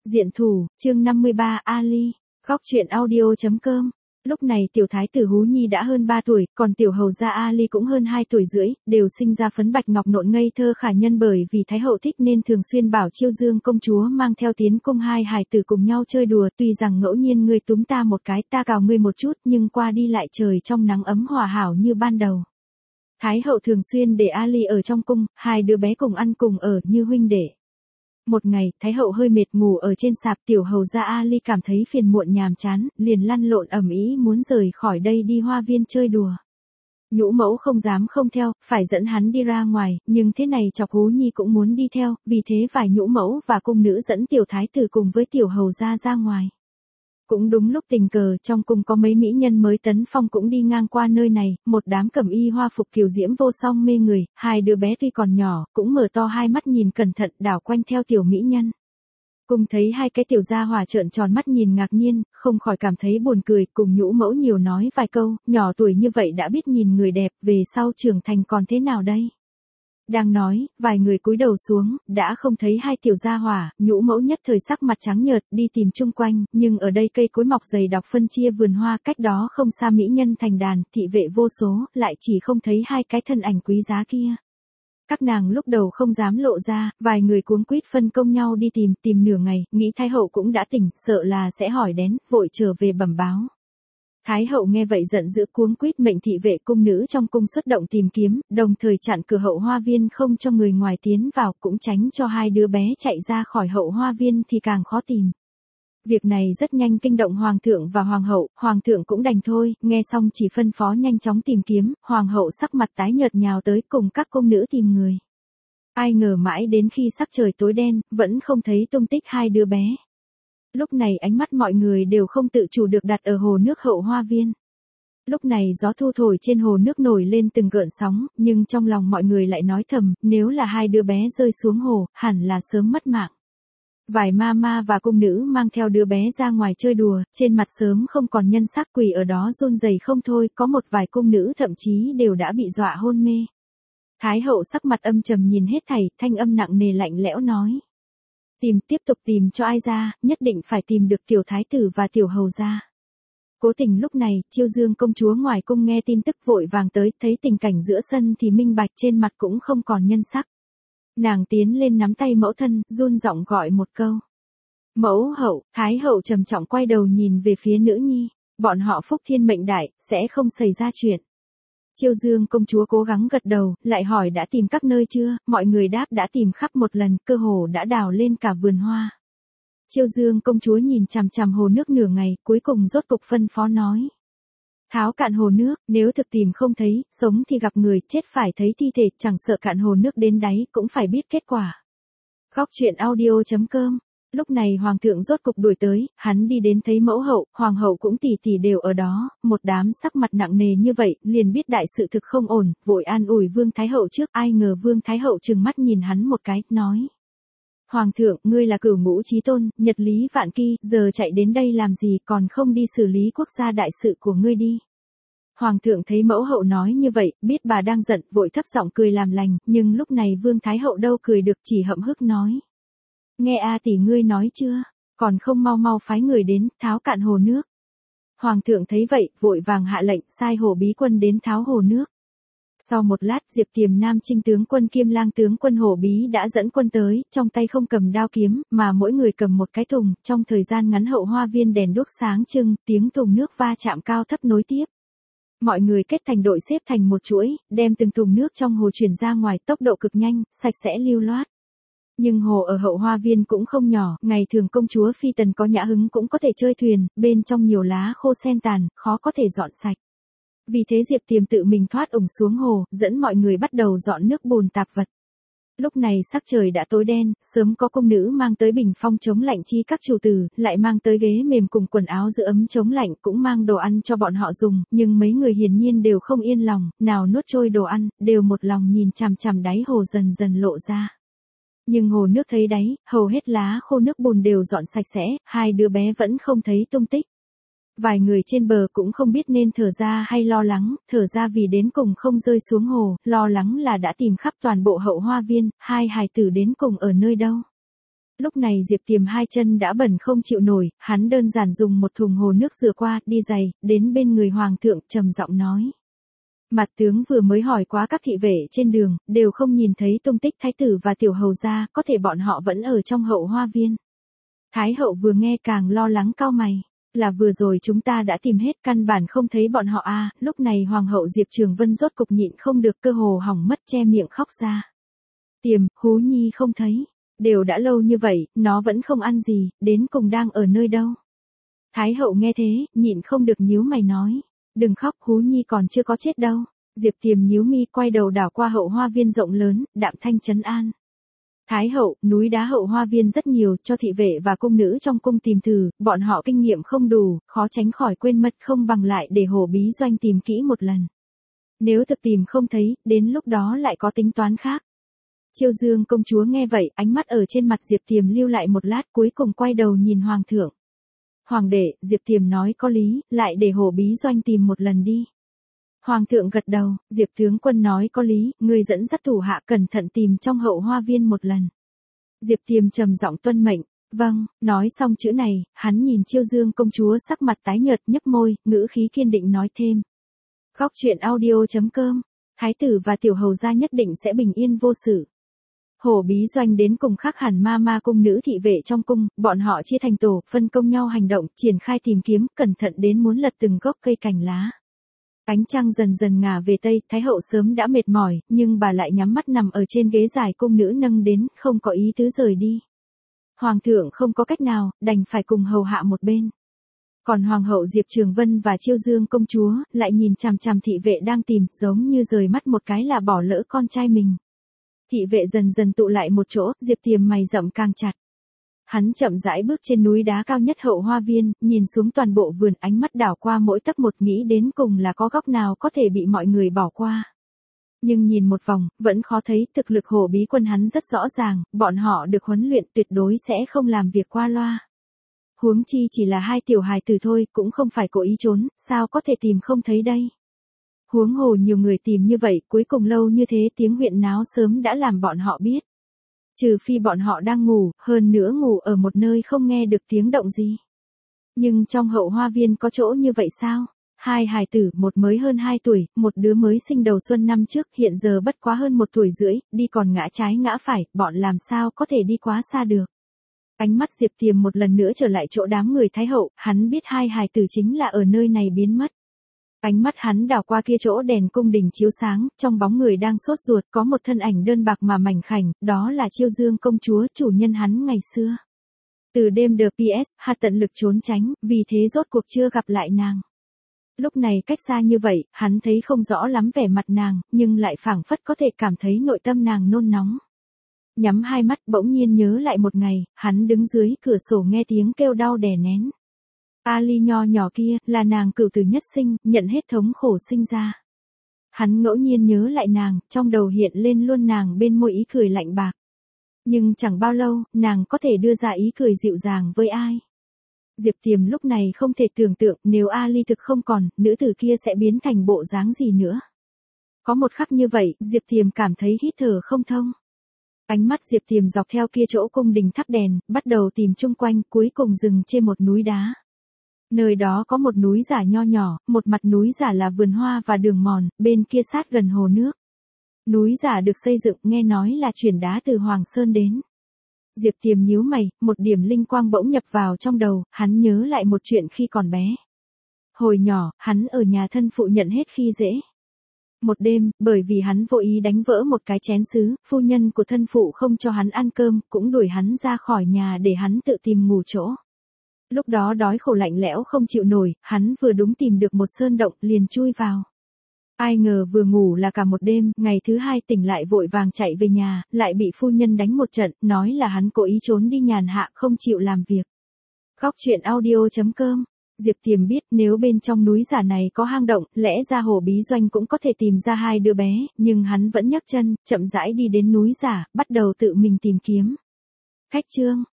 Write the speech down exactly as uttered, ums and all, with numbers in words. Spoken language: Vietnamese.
Diện thủ, chương năm mươi ba, Ali, góc truyện audio chấm com. Lúc này tiểu thái tử Hú Nhi đã hơn ba tuổi, còn tiểu hầu gia Ali cũng hơn hai tuổi rưỡi, đều sinh ra phấn bạch ngọc nộn ngây thơ khả nhân, bởi vì thái hậu thích nên thường xuyên bảo Chiêu Dương công chúa mang theo tiến cung hai hài tử cùng nhau chơi đùa, tuy rằng ngẫu nhiên ngươi túm ta một cái ta cào ngươi một chút, nhưng qua đi lại trời trong nắng ấm hòa hảo như ban đầu. Thái hậu thường xuyên để Ali ở trong cung, hai đứa bé cùng ăn cùng ở như huynh đệ. Một ngày, thái hậu hơi mệt ngủ ở trên sạp, tiểu hầu gia Ali cảm thấy phiền muộn nhàm chán, liền lăn lộn ầm ĩ muốn rời khỏi đây đi hoa viên chơi đùa. Nhũ mẫu không dám không theo, phải dẫn hắn đi ra ngoài, nhưng thế này chọc Hú Nhi cũng muốn đi theo, vì thế vài nhũ mẫu và cung nữ dẫn tiểu thái tử cùng với tiểu hầu gia ra ngoài. Cũng đúng lúc tình cờ trong cung có mấy mỹ nhân mới tấn phong cũng đi ngang qua nơi này, một đám cẩm y hoa phục kiều diễm vô song mê người, hai đứa bé tuy còn nhỏ, cũng mở to hai mắt nhìn cẩn thận đảo quanh theo tiểu mỹ nhân. Cùng thấy hai cái tiểu gia hỏa trợn tròn mắt nhìn ngạc nhiên, không khỏi cảm thấy buồn cười, cùng nhũ mẫu nhiều nói vài câu, nhỏ tuổi như vậy đã biết nhìn người đẹp, về sau trưởng thành còn thế nào đây? Đang nói, vài người cúi đầu xuống, đã không thấy hai tiểu gia hỏa, nhũ mẫu nhất thời sắc mặt trắng nhợt đi tìm chung quanh, nhưng ở đây cây cối mọc dày đặc phân chia vườn hoa, cách đó không xa mỹ nhân thành đàn, thị vệ vô số, lại chỉ không thấy hai cái thân ảnh quý giá kia. Các nàng lúc đầu không dám lộ ra, vài người cuống quýt phân công nhau đi tìm, tìm nửa ngày, nghĩ thái hậu cũng đã tỉnh, sợ là sẽ hỏi đến, vội trở về bẩm báo. Thái hậu nghe vậy giận dữ cuống quýt mệnh thị vệ cung nữ trong cung xuất động tìm kiếm, đồng thời chặn cửa hậu hoa viên không cho người ngoài tiến vào, cũng tránh cho hai đứa bé chạy ra khỏi hậu hoa viên thì càng khó tìm. Việc này rất nhanh kinh động hoàng thượng và hoàng hậu, hoàng thượng cũng đành thôi, nghe xong chỉ phân phó nhanh chóng tìm kiếm, hoàng hậu sắc mặt tái nhợt nhào tới cùng các cung nữ tìm người. Ai ngờ mãi đến khi sắc trời tối đen, vẫn không thấy tung tích hai đứa bé. Lúc này ánh mắt mọi người đều không tự chủ được đặt ở hồ nước hậu hoa viên. Lúc này gió thu thổi trên hồ nước nổi lên từng gợn sóng, nhưng trong lòng mọi người lại nói thầm, nếu là hai đứa bé rơi xuống hồ, hẳn là sớm mất mạng. Vài ma ma và cung nữ mang theo đứa bé ra ngoài chơi đùa, trên mặt sớm không còn nhân sắc, quỳ ở đó run rẩy không thôi, có một vài cung nữ thậm chí đều đã bị dọa hôn mê. Thái hậu sắc mặt âm trầm nhìn hết thảy, thanh âm nặng nề lạnh lẽo nói. Tìm, tiếp tục tìm cho ai ra, nhất định phải tìm được tiểu thái tử và tiểu hầu gia. Cố Tình lúc này, Chiêu Dương công chúa ngoài cung nghe tin tức vội vàng tới, thấy tình cảnh giữa sân thì minh bạch, trên mặt cũng không còn nhân sắc. Nàng tiến lên nắm tay mẫu thân, run giọng gọi một câu. Mẫu hậu, thái hậu trầm trọng quay đầu nhìn về phía nữ nhi, bọn họ phúc thiên mệnh đại, sẽ không xảy ra chuyện. Chiêu Dương công chúa cố gắng gật đầu, lại hỏi đã tìm các nơi chưa, mọi người đáp đã tìm khắp một lần, cơ hồ đã đào lên cả vườn hoa. Chiêu Dương công chúa nhìn chằm chằm hồ nước nửa ngày, cuối cùng rốt cục phân phó nói. Tháo cạn hồ nước, nếu thực tìm không thấy, sống thì gặp người, chết phải thấy thi thể, chẳng sợ cạn hồ nước đến đáy, cũng phải biết kết quả. Góc truyện audio chấm com. Lúc này hoàng thượng rốt cục đuổi tới, hắn đi đến thấy mẫu hậu, hoàng hậu cũng tỷ tỷ đều ở đó, một đám sắc mặt nặng nề như vậy, liền biết đại sự thực không ổn, vội an ủi Vương Thái hậu trước, ai ngờ Vương Thái hậu trừng mắt nhìn hắn một cái, nói. Hoàng thượng, ngươi là cửu ngũ chí tôn, nhật lý vạn kỳ, giờ chạy đến đây làm gì, còn không đi xử lý quốc gia đại sự của ngươi đi. Hoàng thượng thấy mẫu hậu nói như vậy, biết bà đang giận, vội thấp giọng cười làm lành, nhưng lúc này Vương Thái hậu đâu cười được, chỉ hậm hực nói. Nghe a tỷ ngươi nói chưa, còn không mau mau phái người đến, tháo cạn hồ nước. Hoàng thượng thấy vậy, vội vàng hạ lệnh, sai hổ bí quân đến tháo hồ nước. Sau một lát, Diệp Tiềm Nam Trinh tướng quân kiêm lang tướng quân Hổ Bí đã dẫn quân tới, trong tay không cầm đao kiếm, mà mỗi người cầm một cái thùng, trong thời gian ngắn hậu hoa viên đèn đuốc sáng trưng, tiếng thùng nước va chạm cao thấp nối tiếp. Mọi người kết thành đội xếp thành một chuỗi, đem từng thùng nước trong hồ chuyển ra ngoài, tốc độ cực nhanh, sạch sẽ lưu loát. Nhưng hồ ở hậu hoa viên cũng không nhỏ, ngày thường công chúa phi tần có nhã hứng cũng có thể chơi thuyền, bên trong nhiều lá khô sen tàn, khó có thể dọn sạch. Vì thế Diệp Tiềm tự mình thoát ủng xuống hồ, dẫn mọi người bắt đầu dọn nước bùn tạp vật. Lúc này sắc trời đã tối đen, sớm có cung nữ mang tới bình phong chống lạnh chi các chủ tử, lại mang tới ghế mềm cùng quần áo giữ ấm chống lạnh, cũng mang đồ ăn cho bọn họ dùng, nhưng mấy người hiển nhiên đều không yên lòng, nào nuốt trôi đồ ăn, đều một lòng nhìn chằm chằm đáy hồ dần dần lộ ra. Nhưng hồ nước thấy đáy, hầu hết lá khô nước bùn đều dọn sạch sẽ, hai đứa bé vẫn không thấy tung tích. Vài người trên bờ cũng không biết nên thở ra hay lo lắng, thở ra vì đến cùng không rơi xuống hồ, lo lắng là đã tìm khắp toàn bộ hậu hoa viên, hai hài tử đến cùng ở nơi đâu. Lúc này Diệp Tiềm hai chân đã bẩn không chịu nổi, hắn đơn giản dùng một thùng hồ nước rửa qua, đi giày, đến bên người hoàng thượng, trầm giọng nói. Mặt tướng vừa mới hỏi quá các thị vệ trên đường, đều không nhìn thấy tung tích thái tử và tiểu hầu gia, có thể bọn họ vẫn ở trong hậu hoa viên. Thái hậu vừa nghe càng lo lắng cau mày, là vừa rồi chúng ta đã tìm hết, căn bản không thấy bọn họ à. Lúc này hoàng hậu Diệp Trường Vân rốt cục nhịn không được, cơ hồ hỏng mất, che miệng khóc ra. Tiềm, Hú Nhi không thấy, đều đã lâu như vậy, nó vẫn không ăn gì, đến cùng đang ở nơi đâu. Thái hậu nghe thế, nhịn không được nhíu mày nói, đừng khóc, Hú Nhi còn chưa có chết đâu. Diệp Tiềm nhíu mi, quay đầu đảo qua hậu hoa viên rộng lớn, đạm thanh trấn an. Thái hậu, núi đá hậu hoa viên rất nhiều, cho thị vệ và cung nữ trong cung tìm thử, bọn họ kinh nghiệm không đủ, khó tránh khỏi quên mất, không bằng lại để Hồ Bí Doanh tìm kỹ một lần. Nếu thực tìm không thấy, đến lúc đó lại có tính toán khác. Chiêu Dương công chúa nghe vậy, ánh mắt ở trên mặt Diệp Tiềm lưu lại một lát, cuối cùng quay đầu nhìn hoàng thượng. Hoàng đệ, Diệp Tiềm nói có lý, lại để Hồ Bí Doanh tìm một lần đi. Hoàng thượng gật đầu, Diệp tướng quân nói có lý, người dẫn dắt thủ hạ cẩn thận tìm trong hậu hoa viên một lần. Diệp Tiềm trầm giọng tuân mệnh, vâng, nói xong chữ này, hắn nhìn Chiêu Dương công chúa sắc mặt tái nhợt, nhấp môi, ngữ khí kiên định nói thêm. Góc truyện audio chấm com, thái tử và tiểu hầu gia nhất định sẽ bình yên vô sự. Hồ Bí Doanh đến cùng khác hẳn ma ma cung nữ thị vệ trong cung, bọn họ chia thành tổ, phân công nhau hành động, triển khai tìm kiếm, cẩn thận đến muốn lật từng gốc cây cành lá. Ánh trăng dần dần ngả về tây, thái hậu sớm đã mệt mỏi, nhưng bà lại nhắm mắt nằm ở trên ghế dài, cung nữ nâng đến, không có ý tứ rời đi. Hoàng thượng không có cách nào, đành phải cùng hầu hạ một bên. Còn hoàng hậu Diệp Trường Vân và Chiêu Dương công chúa, lại nhìn chằm chằm thị vệ đang tìm, giống như rời mắt một cái là bỏ lỡ con trai mình. Thị vệ dần dần tụ lại một chỗ, Diệp Tiềm mày rậm càng chặt. Hắn chậm rãi bước trên núi đá cao nhất hậu hoa viên, nhìn xuống toàn bộ vườn, ánh mắt đảo qua mỗi tấc một, nghĩ đến cùng là có góc nào có thể bị mọi người bỏ qua. Nhưng nhìn một vòng, vẫn khó thấy, thực lực Hồ Bí quân hắn rất rõ ràng, bọn họ được huấn luyện tuyệt đối sẽ không làm việc qua loa. Huống chi chỉ là hai tiểu hài tử thôi, cũng không phải cố ý trốn, sao có thể tìm không thấy đây. Huống hồ nhiều người tìm như vậy, cuối cùng lâu như thế tiếng huyện náo sớm đã làm bọn họ biết. Trừ phi bọn họ đang ngủ, hơn nữa ngủ ở một nơi không nghe được tiếng động gì. Nhưng trong hậu hoa viên có chỗ như vậy sao? Hai hài tử, một mới hơn hai tuổi, một đứa mới sinh đầu xuân năm trước, hiện giờ bất quá hơn một tuổi rưỡi, đi còn ngã trái ngã phải, bọn làm sao có thể đi quá xa được. Ánh mắt Diệp Tiềm một lần nữa trở lại chỗ đám người thái hậu, hắn biết hai hài tử chính là ở nơi này biến mất. Ánh mắt hắn đảo qua kia chỗ đèn cung đình chiếu sáng, trong bóng người đang sốt ruột, có một thân ảnh đơn bạc mà mảnh khảnh, đó là Chiêu Dương công chúa, chủ nhân hắn ngày xưa. Từ đêm đờ pê ét, hà tận lực trốn tránh, vì thế rốt cuộc chưa gặp lại nàng. Lúc này cách xa như vậy, hắn thấy không rõ lắm vẻ mặt nàng, nhưng lại phảng phất có thể cảm thấy nội tâm nàng nôn nóng. Nhắm hai mắt bỗng nhiên nhớ lại một ngày, hắn đứng dưới cửa sổ nghe tiếng kêu đau đè nén. Ali nho nhỏ kia, là nàng cửu tử nhất sinh, nhận hết thống khổ sinh ra. Hắn ngẫu nhiên nhớ lại nàng, trong đầu hiện lên luôn nàng bên môi ý cười lạnh bạc. Nhưng chẳng bao lâu, nàng có thể đưa ra ý cười dịu dàng với ai. Diệp Tiềm lúc này không thể tưởng tượng, nếu Ali thực không còn, nữ tử kia sẽ biến thành bộ dáng gì nữa. Có một khắc như vậy, Diệp Tiềm cảm thấy hít thở không thông. Ánh mắt Diệp Tiềm dọc theo kia chỗ cung đình thắp đèn, bắt đầu tìm chung quanh, cuối cùng dừng trên một núi đá. Nơi đó có một núi giả nho nhỏ, một mặt núi giả là vườn hoa và đường mòn, bên kia sát gần hồ nước. Núi giả được xây dựng, nghe nói là chuyển đá từ Hoàng Sơn đến. Diệp Tiềm nhíu mày, một điểm linh quang bỗng nhập vào trong đầu, hắn nhớ lại một chuyện khi còn bé. Hồi nhỏ, hắn ở nhà thân phụ nhận hết khi dễ. Một đêm, bởi vì hắn vô ý đánh vỡ một cái chén sứ, phu nhân của thân phụ không cho hắn ăn cơm, cũng đuổi hắn ra khỏi nhà để hắn tự tìm ngủ chỗ. Lúc đó đói khổ lạnh lẽo không chịu nổi, hắn vừa đúng tìm được một sơn động, liền chui vào. Ai ngờ vừa ngủ là cả một đêm, ngày thứ hai tỉnh lại vội vàng chạy về nhà, lại bị phu nhân đánh một trận, nói là hắn cố ý trốn đi nhàn hạ không chịu làm việc. Góc truyện audio chấm com, Diệp Tiềm biết nếu bên trong núi giả này có hang động, lẽ ra Hồ Bí Doanh cũng có thể tìm ra hai đứa bé, nhưng hắn vẫn nhấc chân, chậm rãi đi đến núi giả, bắt đầu tự mình tìm kiếm. Khách chương.